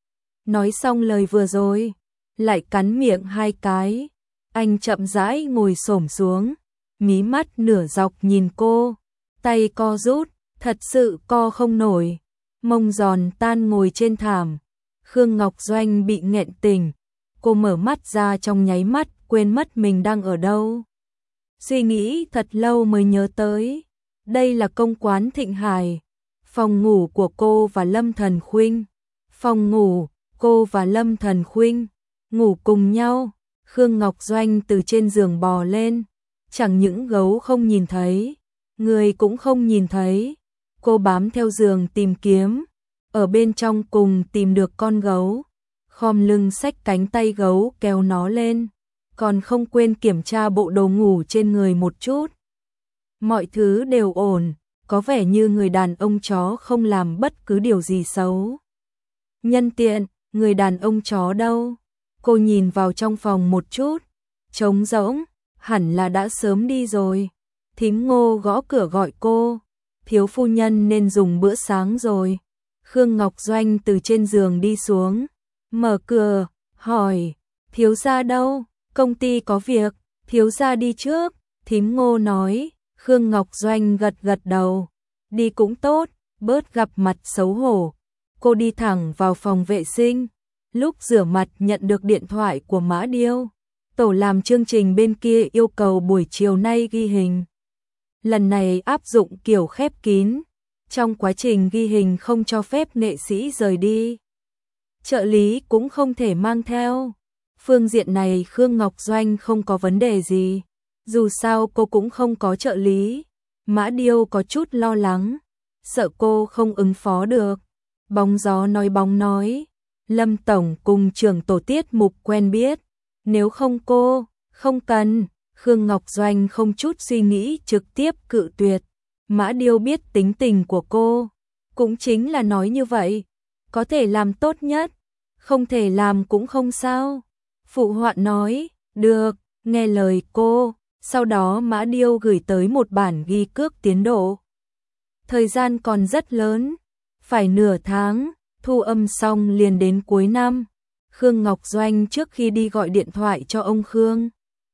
Nói xong lời vừa rồi, lại cắn miệng hai cái, anh chậm rãi ngồi xổm xuống, mí mắt nửa dọc nhìn cô, tay co rút, thật sự co không nổi, mông giòn tan ngồi trên thảm. Khương Ngọc Doanh bị nghẹn tỉnh, cô mở mắt ra trong nháy mắt quên mất mình đang ở đâu. Suy nghĩ thật lâu mới nhớ tới, đây là công quán Thịnh Hải, phòng ngủ của cô và Lâm Thần Khuynh. Phòng ngủ, cô và Lâm Thần Khuynh ngủ cùng nhau. Khương Ngọc Doanh từ trên giường bò lên, chẳng những gấu không nhìn thấy, người cũng không nhìn thấy. Cô bám theo giường tìm kiếm, ở bên trong cùng tìm được con gấu, khom lưng xách cánh tay gấu kéo nó lên, còn không quên kiểm tra bộ đồ ngủ trên người một chút. Mọi thứ đều ổn, có vẻ như người đàn ông chó không làm bất cứ điều gì xấu. Nhân tiện, người đàn ông chó đâu? Cô nhìn vào trong phòng một chút, trống rỗng, hẳn là đã sớm đi rồi. Thím Ngô gõ cửa gọi cô, thiếu phu nhân nên dùng bữa sáng rồi. Khương Ngọc Doanh từ trên giường đi xuống, mở cửa, hỏi, thiếu gia đâu? Công ty có việc, thiếu gia đi trước. Thím Ngô nói. Khương Ngọc Doanh gật gật đầu, đi cũng tốt, bớt gặp mặt xấu hổ. Cô đi thẳng vào phòng vệ sinh, lúc rửa mặt nhận được điện thoại của Mã Điêu. Tổ làm chương trình bên kia yêu cầu buổi chiều nay ghi hình. Lần này áp dụng kiểu khép kín, trong quá trình ghi hình không cho phép nghệ sĩ rời đi. Trợ lý cũng không thể mang theo. Phương diện này Khương Ngọc Doanh không có vấn đề gì, dù sao cô cũng không có trợ lý. Mã Điêu có chút lo lắng, sợ cô không ứng phó được. Bóng gió nói bóng nói, Lâm Tổng cùng trưởng tổ tiết mục quen biết, nếu không cô, không cần. Khương Ngọc Doanh không chút suy nghĩ trực tiếp cự tuyệt. Mã Điêu biết tính tình của cô, cũng chính là nói như vậy, có thể làm tốt nhất, không thể làm cũng không sao. Phụ họa nói, được, nghe lời cô. Sau đó Mã Điêu gửi tới một bản ghi cước tiến độ. Thời gian còn rất lớn, phải nửa tháng, thu âm xong liền đến cuối năm. Khương Ngọc Doanh trước khi đi gọi điện thoại cho ông Khương,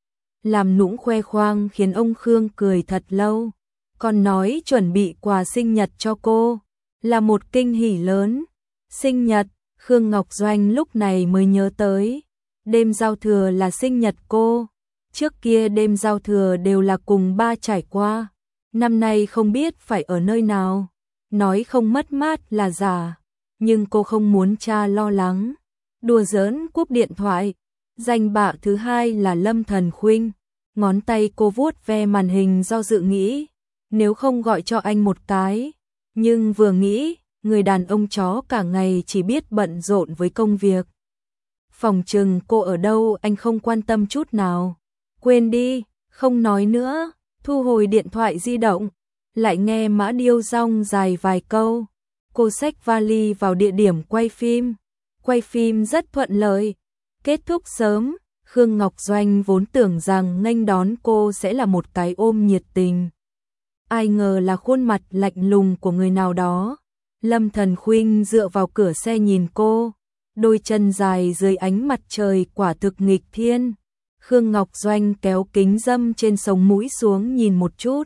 làm nũng khoe khoang khiến ông Khương cười thật lâu, còn nói chuẩn bị quà sinh nhật cho cô, là một kinh hỉ lớn. Sinh nhật, Khương Ngọc Doanh lúc này mới nhớ tới, đêm giao thừa là sinh nhật cô. Trước kia đêm giao thừa đều là cùng ba trải qua, năm nay không biết phải ở nơi nào. Nói không mất mát là giả, nhưng cô không muốn cha lo lắng. Đùa giỡn cúp điện thoại. Danh bạ thứ hai là Lâm Thần Khuynh. Ngón tay cô vuốt ve màn hình do dự nghĩ, nếu không gọi cho anh một cái. Nhưng vừa nghĩ, người đàn ông chó cả ngày chỉ biết bận rộn với công việc. Phòng trừng cô ở đâu anh không quan tâm chút nào. Quên đi, không nói nữa, thu hồi điện thoại di động, lại nghe Mã Điêu rong dài vài câu. Cô xách vali vào địa điểm quay phim, quay phim rất thuận lợi, kết thúc sớm. Khương Ngọc Doanh vốn tưởng rằng nghênh đón cô sẽ là một cái ôm nhiệt tình, ai ngờ là khuôn mặt lạnh lùng của người nào đó. Lâm Thần Khuynh dựa vào cửa xe nhìn cô, đôi chân dài dưới ánh mặt trời quả thực nghịch thiên. Khương Ngọc Doanh kéo kính râm trên sống mũi xuống nhìn một chút,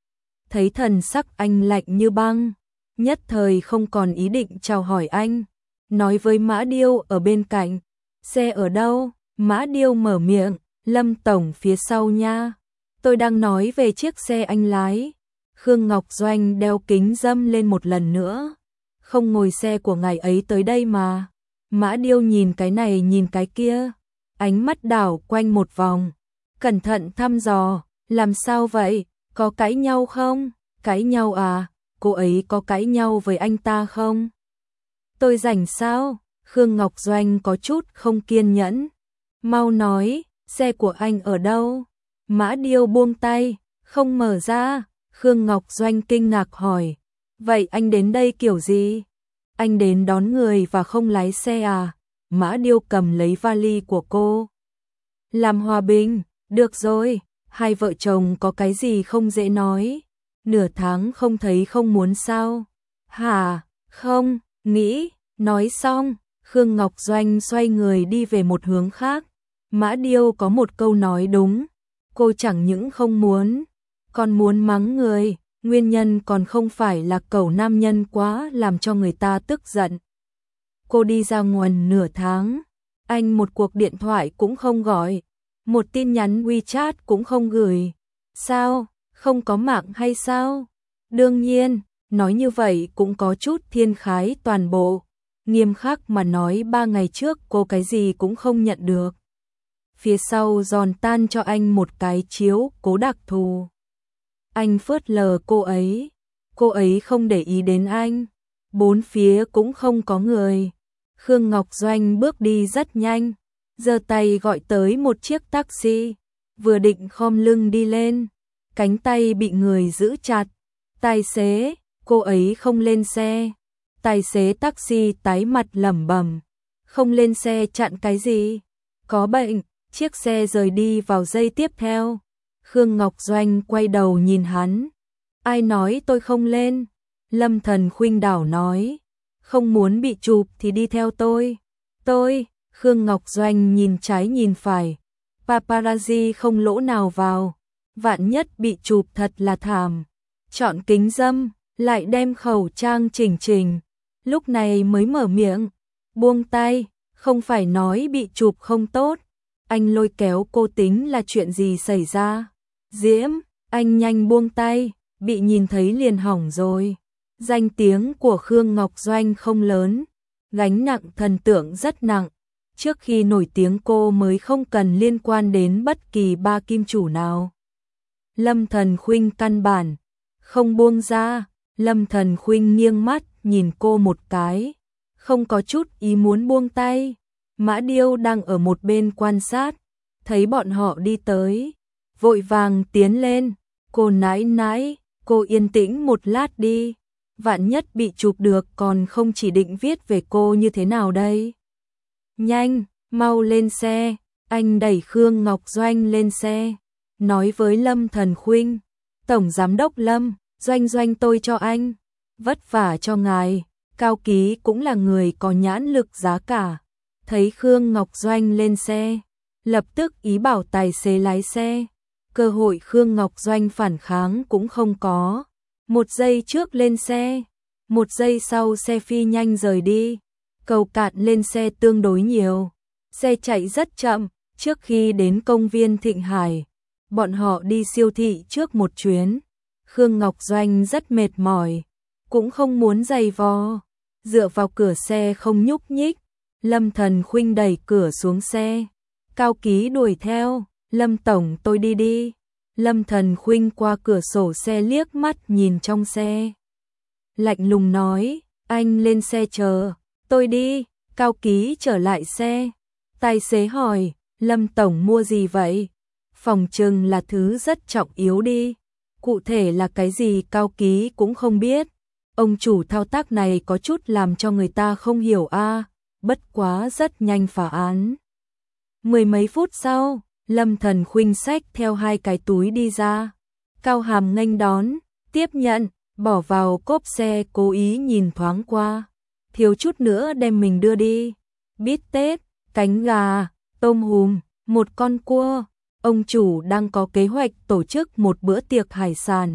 thấy thần sắc anh lạnh như băng, nhất thời không còn ý định chào hỏi anh, nói với Mã Điêu ở bên cạnh, xe ở đâu? Mã Điêu mở miệng, Lâm Tổng phía sau nha, tôi đang nói về chiếc xe anh lái. Khương Ngọc Doanh đeo kính râm lên một lần nữa, không ngồi xe của ngài ấy tới đây mà. Mã Điêu nhìn cái này nhìn cái kia, ánh mắt đảo quanh một vòng, cẩn thận thăm dò, làm sao vậy, có cãi nhau không? Cãi nhau à? cô ấy có cãi nhau với anh ta không? Tôi rảnh sao? Khương Ngọc Doanh có chút không kiên nhẫn. Mau nói, xe của anh ở đâu? Mã Điêu buông tay, không mở ra. Khương Ngọc Doanh kinh ngạc hỏi, vậy anh đến đây kiểu gì? Anh đến đón người và không lái xe à? Mã Điêu cầm lấy vali của cô. Làm hòa bình, được rồi, hai vợ chồng có cái gì không dễ nói. Nửa tháng không thấy không muốn sao? Hả, không, nghĩ, nói xong, Khương Ngọc Doanh xoay người đi về một hướng khác. Mã Điêu có một câu nói đúng, cô chẳng những không muốn, còn muốn mắng người, nguyên nhân còn không phải là cẩu nam nhân quá làm cho người ta tức giận. Cô đi ra nguồn nửa tháng, anh một cuộc điện thoại cũng không gọi, một tin nhắn WeChat cũng không gửi. Sao, không có mạng hay sao? Đương nhiên, nói như vậy cũng có chút thiên khái toàn bộ. Nghiêm khắc mà nói ba ngày trước cô cái gì cũng không nhận được. Phía sau giòn tan cho anh một cái chiếu cố đặc thù. Anh phớt lờ cô ấy, cô ấy không để ý đến anh, bốn phía cũng không có người. Khương Ngọc Doanh bước đi rất nhanh, giơ tay gọi tới một chiếc taxi, vừa định khom lưng đi lên, cánh tay bị người giữ chặt. Tài xế, cô ấy không lên xe. Tài xế taxi tái mặt lẩm bẩm, không lên xe chặn cái gì? Có bệnh. Chiếc xe rời đi vào giây tiếp theo. Khương Ngọc Doanh quay đầu nhìn hắn. Ai nói tôi không lên? Lâm Thần khuynh đảo nói. Không muốn bị chụp thì đi theo tôi. Tôi, Khương Ngọc Doanh nhìn trái nhìn phải. Paparazzi không lỗ nào vào. Vạn nhất bị chụp thật là thảm. Chọn kính dâm, lại đem khẩu trang chỉnh chỉnh. Lúc này mới mở miệng. Buông tay, không phải nói bị chụp không tốt. Anh lôi kéo cô tính là chuyện gì xảy ra? Diễm, anh nhanh buông tay, bị nhìn thấy liền hỏng rồi. Danh tiếng của Khương Ngọc Doanh không lớn, gánh nặng thần tượng rất nặng. Trước khi nổi tiếng cô mới không cần liên quan đến bất kỳ ba kim chủ nào. Lâm Thần Khuynh căn bản không buông ra. Lâm Thần Khuynh nghiêng mắt nhìn cô một cái, không có chút ý muốn buông tay. Mã Điêu đang ở một bên quan sát, thấy bọn họ đi tới, vội vàng tiến lên. Cô nãi nãi, cô yên tĩnh một lát đi, vạn nhất bị chụp được còn không chỉ định viết về cô như thế nào đây. Nhanh, mau lên xe. Anh đẩy Khương Ngọc Doanh lên xe, nói với Lâm Thần Khuynh, Tổng Giám đốc Lâm, Doanh Doanh tôi cho anh, vất vả cho ngài. Cao Ký cũng là người có nhãn lực giá cả. Thấy Khương Ngọc Doanh lên xe, lập tức ý bảo tài xế lái xe. Cơ hội Khương Ngọc Doanh phản kháng cũng không có. Một giây trước lên xe, một giây sau xe phi nhanh rời đi. Cầu cạn lên xe tương đối nhiều. Xe chạy rất chậm. Trước khi đến công viên Thịnh Hải, bọn họ đi siêu thị trước một chuyến. Khương Ngọc Doanh rất mệt mỏi, cũng không muốn giày vò, dựa vào cửa xe không nhúc nhích. Lâm Thần Khuynh đẩy cửa xuống xe, Cao Ký đuổi theo. Lâm Tổng tôi đi đi. Lâm Thần Khuynh qua cửa sổ xe liếc mắt nhìn trong xe, lạnh lùng nói, anh lên xe chờ, tôi đi. Cao Ký trở lại xe. Tài xế hỏi, Lâm Tổng mua gì vậy? Phòng trừng là thứ rất trọng yếu đi. Cụ thể là cái gì Cao Ký cũng không biết. Ông chủ thao tác này có chút làm cho người ta không hiểu a. À, bất quá rất nhanh phá án. Mười mấy phút sau, Lâm Thần Khuynh xách theo hai cái túi đi ra. Cao Hàm nghênh đón, tiếp nhận, bỏ vào cốp xe, cố ý nhìn thoáng qua, thiếu chút nữa đem mình đưa đi. Bít tết, cánh gà, tôm hùm, một con cua. Ông chủ đang có kế hoạch tổ chức một bữa tiệc hải sản.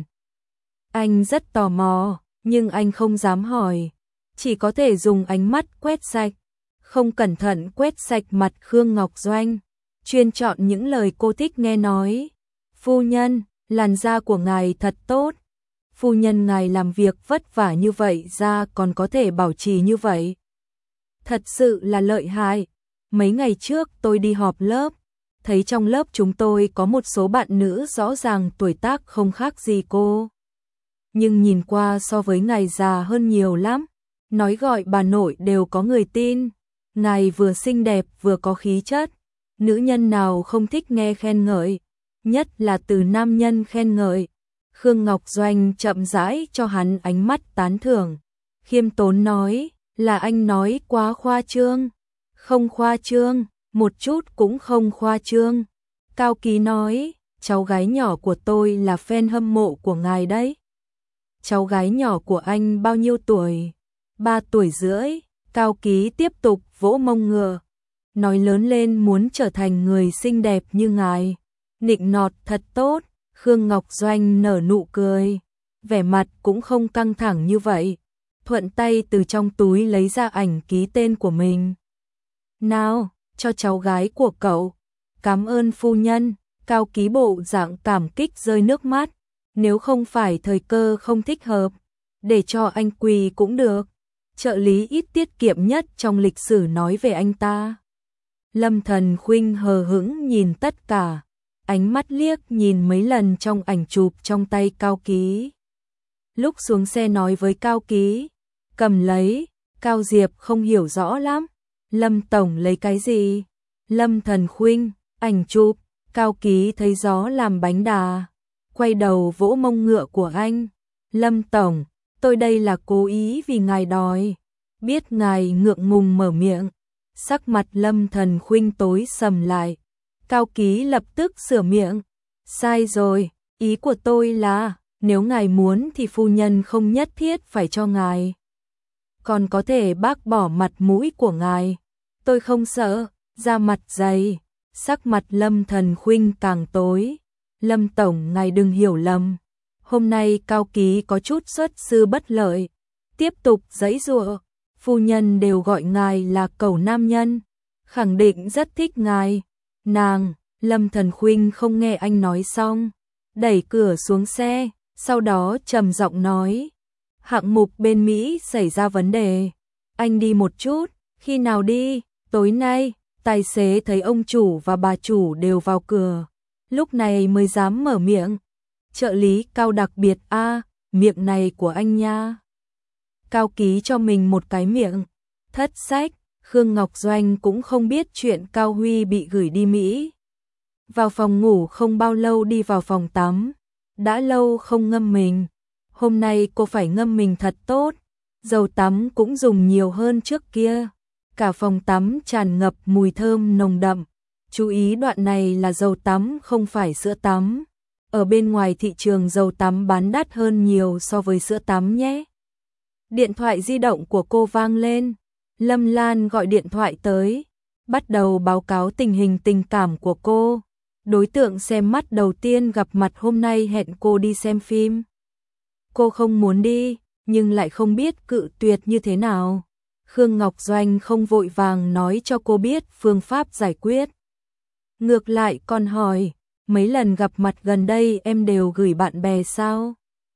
Anh rất tò mò, nhưng anh không dám hỏi, chỉ có thể dùng ánh mắt quét sạch, không cẩn thận quét sạch mặt Khương Ngọc Doanh, chuyên chọn những lời cô thích nghe nói. Phu nhân, làn da của ngài thật tốt. Phu nhân ngài làm việc vất vả như vậy da còn có thể bảo trì như vậy. Thật sự là lợi hại. Mấy ngày trước tôi đi họp lớp, thấy trong lớp chúng tôi có một số bạn nữ rõ ràng tuổi tác không khác gì cô. nhưng nhìn qua so với ngài già hơn nhiều lắm. Nói gọi bà nội đều có người tin. Ngài vừa xinh đẹp vừa có khí chất. Nữ nhân nào không thích nghe khen ngợi, nhất là từ nam nhân khen ngợi. Khương Ngọc Doanh chậm rãi cho hắn ánh mắt tán thưởng. Khiêm tốn nói, là anh nói quá khoa trương. Không khoa trương, một chút cũng không khoa trương. Cao Ký nói, cháu gái nhỏ của tôi là fan hâm mộ của ngài đấy. Cháu gái nhỏ của anh bao nhiêu tuổi? Ba tuổi rưỡi. Cao Ký tiếp tục vỗ mông ngựa. Nói lớn lên muốn trở thành người xinh đẹp như ngài. Nịnh nọt thật tốt. Khương Ngọc Doanh nở nụ cười. Vẻ mặt cũng không căng thẳng như vậy. Thuận tay từ trong túi lấy ra ảnh ký tên của mình. Nào, cho cháu gái của cậu. Cảm ơn phu nhân. Cao Ký bộ dạng cảm kích rơi nước mắt. Nếu không phải thời cơ không thích hợp, để cho anh quỳ cũng được. Trợ lý ít tiết kiệm nhất trong lịch sử nói về anh ta. Lâm Thần Khuynh hờ hững nhìn tất cả, ánh mắt liếc nhìn mấy lần trong ảnh chụp trong tay Cao Ký. Lúc xuống xe nói với Cao Ký, cầm lấy. Cao Diệp không hiểu rõ lắm. Lâm tổng lấy cái gì? Lâm Thần Khuynh, ảnh chụp. Cao Ký thấy gió làm bánh đà, quay đầu vỗ mông ngựa của anh. Lâm tổng, tôi đây là cố ý vì ngài đòi. Biết ngài ngượng ngùng mở miệng, sắc mặt Lâm Thần Khuynh tối sầm lại. Cao Ký lập tức sửa miệng. Sai rồi, ý của tôi là, nếu ngài muốn thì phu nhân không nhất thiết phải cho ngài. Còn có thể bác bỏ mặt mũi của ngài. Tôi không sợ, da mặt dày. Sắc mặt Lâm Thần Khuynh càng tối. Lâm tổng ngài đừng hiểu lầm. Hôm nay Cao Ký có chút xuất sư bất lợi. Tiếp tục giãy giụa. Phu nhân đều gọi ngài là cẩu nam nhân. Khẳng định rất thích ngài. Nàng, Lâm Thần Khuynh không nghe anh nói xong. Đẩy cửa xuống xe. Sau đó trầm giọng nói. Hạng mục bên Mỹ xảy ra vấn đề. Anh đi một chút. Khi nào đi? Tối nay. Tài xế thấy ông chủ và bà chủ đều vào cửa. Lúc này mới dám mở miệng. Trợ lý Cao đặc biệt a à, miệng này của anh nha. Cao Ký cho mình một cái miệng. Thất sách, Khương Ngọc Doanh cũng không biết chuyện Cao Huy bị gửi đi Mỹ. Vào phòng ngủ không bao lâu đi vào phòng tắm. Đã lâu không ngâm mình. Hôm nay cô phải ngâm mình thật tốt. Dầu tắm cũng dùng nhiều hơn trước kia. Cả phòng tắm tràn ngập mùi thơm nồng đậm. Chú ý đoạn này là dầu tắm không phải sữa tắm. Ở bên ngoài thị trường dầu tắm bán đắt hơn nhiều so với sữa tắm nhé. Điện thoại di động của cô vang lên. Lâm Lan gọi điện thoại tới. Bắt đầu báo cáo tình hình tình cảm của cô. Đối tượng xem mắt đầu tiên gặp mặt hôm nay hẹn cô đi xem phim. Cô không muốn đi, nhưng lại không biết cự tuyệt như thế nào. Khương Ngọc Doanh không vội vàng nói cho cô biết phương pháp giải quyết. Ngược lại còn hỏi, mấy lần gặp mặt gần đây em đều gửi bạn bè sao?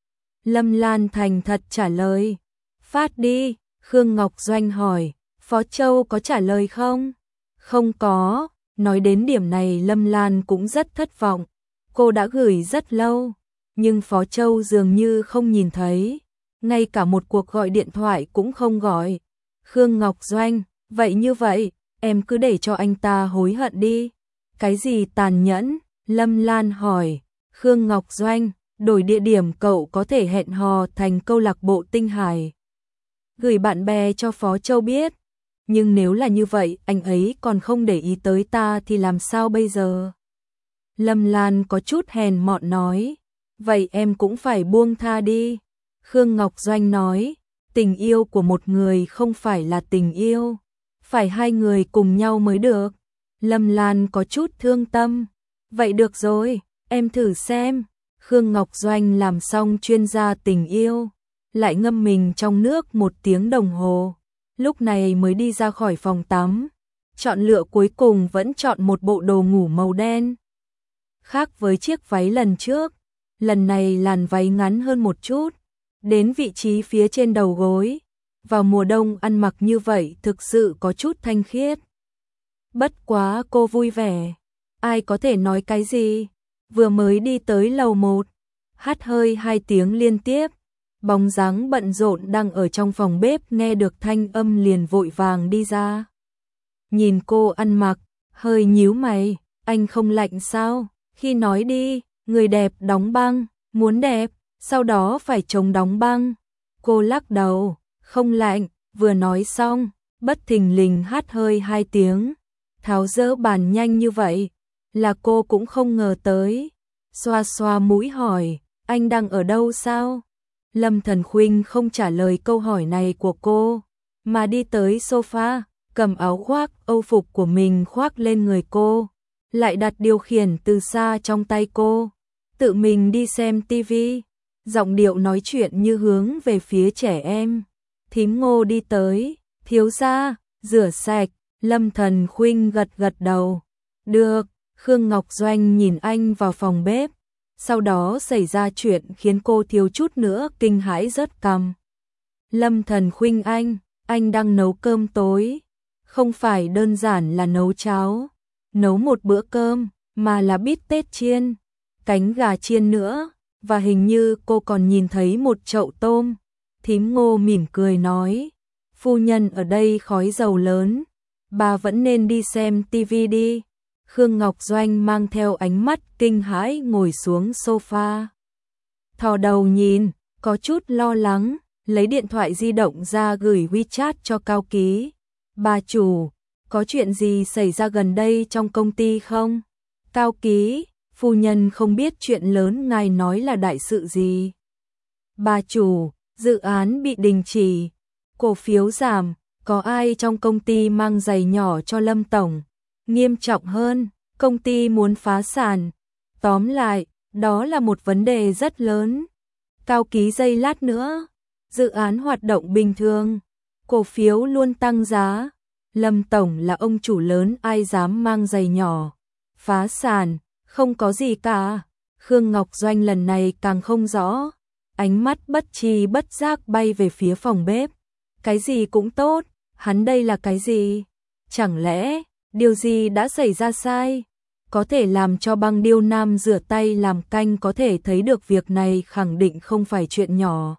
Lâm Lan thành thật trả lời. Phát đi, Khương Ngọc Doanh hỏi, Phó Châu có trả lời không? Không có, nói đến điểm này Lâm Lan cũng rất thất vọng. Cô đã gửi rất lâu, nhưng Phó Châu dường như không nhìn thấy. Ngay cả một cuộc gọi điện thoại cũng không gọi. Khương Ngọc Doanh, vậy như vậy, em cứ để cho anh ta hối hận đi. Cái gì tàn nhẫn? Lâm Lan hỏi. Khương Ngọc Doanh, đổi địa điểm cậu có thể hẹn hò thành câu lạc bộ Tinh Hải. Gửi bạn bè cho Phó Châu biết. Nhưng nếu là như vậy, anh ấy còn không để ý tới ta thì làm sao bây giờ? Lâm Lan có chút hèn mọn nói. Vậy em cũng phải buông tha đi. Khương Ngọc Doanh nói. Tình yêu của một người không phải là tình yêu. Phải hai người cùng nhau mới được. Lâm Lan có chút thương tâm. Vậy được rồi, em thử xem. Khương Ngọc Doanh làm xong chuyên gia tình yêu. Lại ngâm mình trong nước một tiếng đồng hồ. Lúc này mới đi ra khỏi phòng tắm. Chọn lựa cuối cùng vẫn chọn một bộ đồ ngủ màu đen. Khác với chiếc váy lần trước, lần này làn váy ngắn hơn một chút. Đến vị trí phía trên đầu gối. Vào mùa đông ăn mặc như vậy thực sự có chút thanh khiết. Bất quá cô vui vẻ. Ai có thể nói cái gì. Vừa mới đi tới lầu một. Hắt hơi hai tiếng liên tiếp. bóng dáng bận rộn đang ở trong phòng bếp nghe được thanh âm liền vội vàng đi ra. Nhìn cô ăn mặc, hơi nhíu mày, anh không lạnh sao? Khi nói đi, người đẹp đóng băng, muốn đẹp, sau đó phải chống đóng băng. Cô lắc đầu, không lạnh, vừa nói xong, bất thình lình hắt hơi hai tiếng, tháo dỡ bàn nhanh như vậy, là cô cũng không ngờ tới. Xoa xoa mũi hỏi, anh đang ở đâu sao? Lâm Thần Khuynh không trả lời câu hỏi này của cô, mà đi tới sofa, cầm áo khoác âu phục của mình khoác lên người cô, lại đặt điều khiển từ xa trong tay cô, tự mình đi xem tivi, giọng điệu nói chuyện như hướng về phía trẻ em. Thím Ngô đi tới, thiếu gia, rửa sạch, Lâm Thần Khuynh gật gật đầu. Được, Khương Ngọc Doanh nhìn anh vào phòng bếp, sau đó xảy ra chuyện khiến cô thiếu chút nữa kinh hãi rớt cằm. Lâm Thần Khuynh anh, anh đang nấu cơm tối, không phải đơn giản là nấu cháo, nấu một bữa cơm, mà là bít tết chiên, cánh gà chiên nữa, và hình như cô còn nhìn thấy một chậu tôm. Thím Ngô mỉm cười nói, phu nhân ở đây khói dầu lớn, bà vẫn nên đi xem tivi đi. Khương Ngọc Doanh mang theo ánh mắt kinh hãi ngồi xuống sofa. Thò đầu nhìn, có chút lo lắng, lấy điện thoại di động ra gửi WeChat cho Cao Ký. Bà chủ, có chuyện gì xảy ra gần đây trong công ty không? Cao Ký, phu nhân không biết chuyện lớn ngài nói là đại sự gì. Bà chủ, dự án bị đình chỉ, cổ phiếu giảm, có ai trong công ty mang giày nhỏ cho Lâm Tổng? Nghiêm trọng hơn, công ty muốn phá sản. Tóm lại, đó là một vấn đề rất lớn. Cao Ký giây lát nữa, dự án hoạt động bình thường, cổ phiếu luôn tăng giá. Lâm Tổng là ông chủ lớn, ai dám mang giày nhỏ? Phá sản, không có gì cả. Khương Ngọc Doanh lần này càng không rõ, ánh mắt bất tri bất giác bay về phía phòng bếp. Cái gì cũng tốt, hắn đây là cái gì? Chẳng lẽ điều gì đã xảy ra sai? Có thể làm cho băng điêu nam rửa tay làm canh, có thể thấy được việc này khẳng định không phải chuyện nhỏ.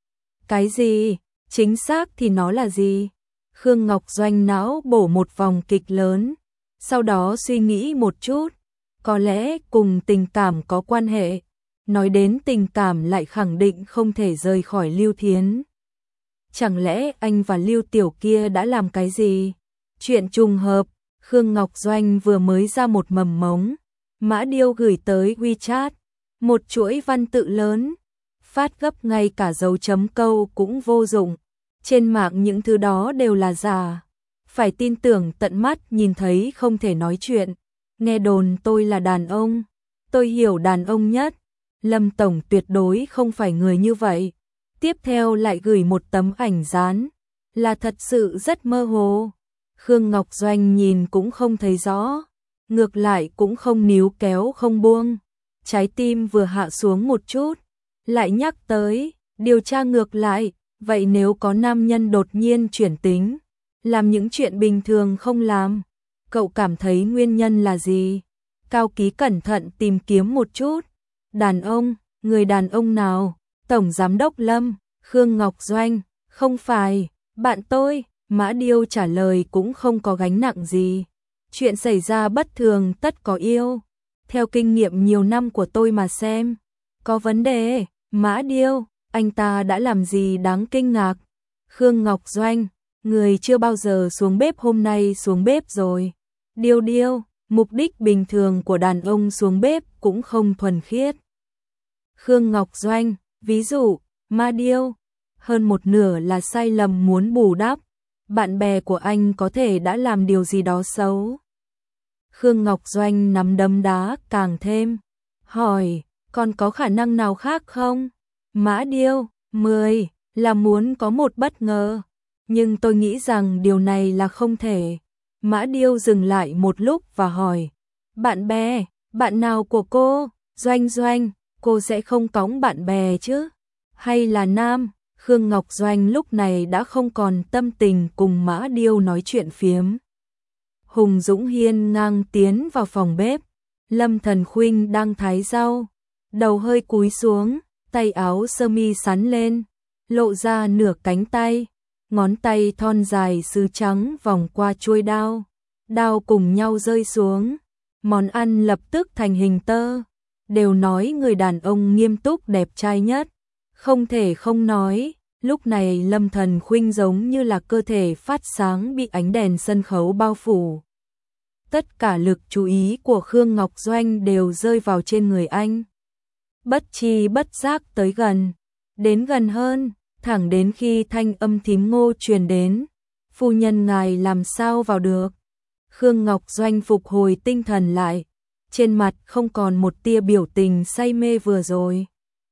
Cái gì? Chính xác thì nó là gì? Khương Ngọc Doanh não bổ một vòng kịch lớn, sau đó suy nghĩ một chút, có lẽ cùng tình cảm có quan hệ. Nói đến tình cảm lại khẳng định không thể rời khỏi Lưu Thiến. Chẳng lẽ anh và Lưu Tiểu kia đã làm cái gì? Chuyện trùng hợp, Khương Ngọc Doanh vừa mới ra một mầm mống, Mã Điêu gửi tới WeChat, một chuỗi văn tự lớn, phát gấp ngay cả dấu chấm câu cũng vô dụng. Trên mạng những thứ đó đều là giả, phải tin tưởng tận mắt nhìn thấy không thể nói chuyện. Nghe đồn tôi là đàn ông, tôi hiểu đàn ông nhất. Lâm Tổng tuyệt đối không phải người như vậy. Tiếp theo lại gửi một tấm ảnh dán, là thật sự rất mơ hồ. Khương Ngọc Doanh nhìn cũng không thấy rõ, ngược lại cũng không níu kéo không buông. Trái tim vừa hạ xuống một chút, lại nhắc tới, điều tra ngược lại, vậy nếu có nam nhân đột nhiên chuyển tính, làm những chuyện bình thường không làm, cậu cảm thấy nguyên nhân là gì? Cao Ký cẩn thận tìm kiếm một chút. Đàn ông, người đàn ông nào? Tổng Giám đốc Lâm. Khương Ngọc Doanh, không phải, bạn tôi. Mã Điêu trả lời cũng không có gánh nặng gì. Chuyện xảy ra bất thường tất có yêu. Theo kinh nghiệm nhiều năm của tôi mà xem, có vấn đề. Mã Điêu, anh ta đã làm gì đáng kinh ngạc? Khương Ngọc Doanh, người chưa bao giờ xuống bếp hôm nay xuống bếp rồi. Điêu Điêu, mục đích bình thường của đàn ông xuống bếp cũng không thuần khiết. Khương Ngọc Doanh, ví dụ, Mã Điêu, hơn một nửa là sai lầm muốn bù đắp. Bạn bè của anh có thể đã làm điều gì đó xấu. Khương Ngọc Doanh nắm đấm đá càng thêm, hỏi, còn có khả năng nào khác không? Mã Điêu, mười, là muốn có một bất ngờ, nhưng tôi nghĩ rằng điều này là không thể. Mã Điêu dừng lại một lúc và hỏi, bạn bè, bạn nào của cô? Doanh Doanh, cô sẽ không cõng bạn bè chứ? Hay là nam? Khương Ngọc Doanh lúc này đã không còn tâm tình cùng Mã Điêu nói chuyện phiếm. Hùng Dũng hiên ngang tiến vào phòng bếp, Lâm Thần Khuynh đang thái rau, đầu hơi cúi xuống, tay áo sơ mi sắn lên, lộ ra nửa cánh tay, ngón tay thon dài sứ trắng vòng qua chuôi đao, đao cùng nhau rơi xuống, món ăn lập tức thành hình tơ. Đều nói người đàn ông nghiêm túc đẹp trai nhất, không thể không nói, lúc này Lâm Thần Khuynh giống như là cơ thể phát sáng bị ánh đèn sân khấu bao phủ. Tất cả lực chú ý của Khương Ngọc Doanh đều rơi vào trên người anh. Bất chi bất giác tới gần, đến gần hơn, thẳng đến khi thanh âm thím Ngô truyền đến. Phu nhân ngài làm sao vào được? Khương Ngọc Doanh phục hồi tinh thần lại, trên mặt không còn một tia biểu tình say mê vừa rồi.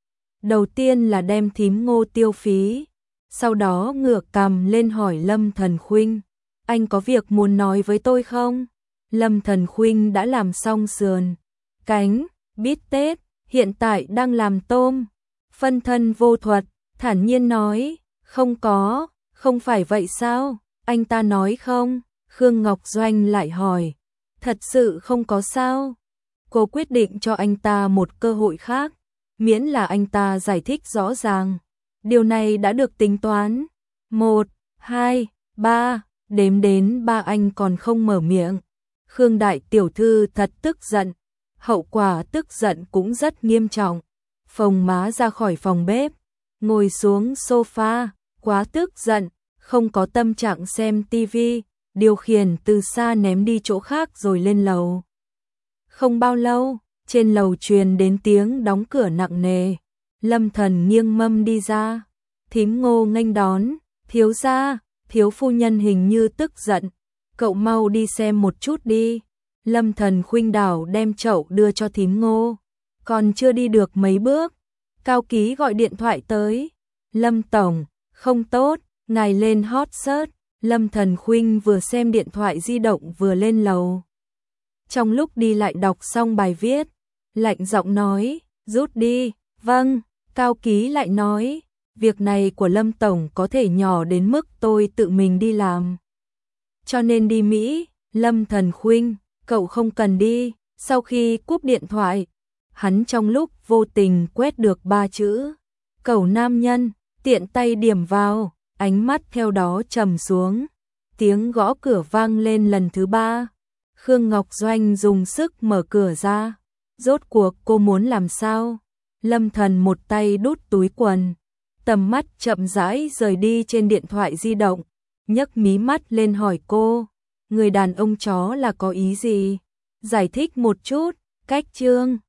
Đầu tiên là đem thím Ngô tiêu phí, sau đó ngược cằm lên hỏi Lâm Thần Khuynh, anh có việc muốn nói với tôi không? Lâm Thần Khuynh đã làm xong sườn, cánh, bít tết, hiện tại đang làm tôm. Phân thân vô thuật, thản nhiên nói, không có, không phải vậy sao? Anh ta nói không? Khương Ngọc Doanh lại hỏi, thật sự không có sao? Cô quyết định cho anh ta một cơ hội khác, miễn là anh ta giải thích rõ ràng. Điều này đã được tính toán. Một, hai, ba, đếm đến ba anh còn không mở miệng. Khương đại tiểu thư thật tức giận, hậu quả tức giận cũng rất nghiêm trọng. Phồng má ra khỏi phòng bếp, ngồi xuống sofa, quá tức giận, không có tâm trạng xem tivi, điều khiển từ xa ném đi chỗ khác rồi lên lầu. Không bao lâu, trên lầu truyền đến tiếng đóng cửa nặng nề. Lâm Thần nghiêng mâm đi ra, thím Ngô nghênh đón, thiếu gia, thiếu phu nhân hình như tức giận, cậu mau đi xem một chút đi. Lâm Thần Khuynh đảo đem chậu đưa cho thím Ngô, còn chưa đi được mấy bước, Cao Ký gọi điện thoại tới. Lâm tổng, không tốt, ngài lên hot search. Lâm Thần Khuynh vừa xem điện thoại di động vừa lên lầu. Trong lúc đi lại đọc xong bài viết, lạnh giọng nói, rút đi. Vâng. Cao Ký lại nói, việc này của Lâm tổng có thể nhỏ đến mức tôi tự mình đi làm, cho nên đi Mỹ. Lâm Thần Khuynh, cậu không cần đi. Sau khi cúp điện thoại, hắn trong lúc vô tình quét được ba chữ cẩu nam nhân, tiện tay điểm vào, ánh mắt theo đó trầm xuống. Tiếng gõ cửa vang lên lần thứ ba. Khương Ngọc Doanh dùng sức mở cửa ra. Rốt cuộc cô muốn làm sao? Lâm Thần một tay đút túi quần, tầm mắt chậm rãi rời đi trên điện thoại di động, nhấc mí mắt lên hỏi cô, người đàn ông chó là có ý gì? Giải thích một chút. Cách chương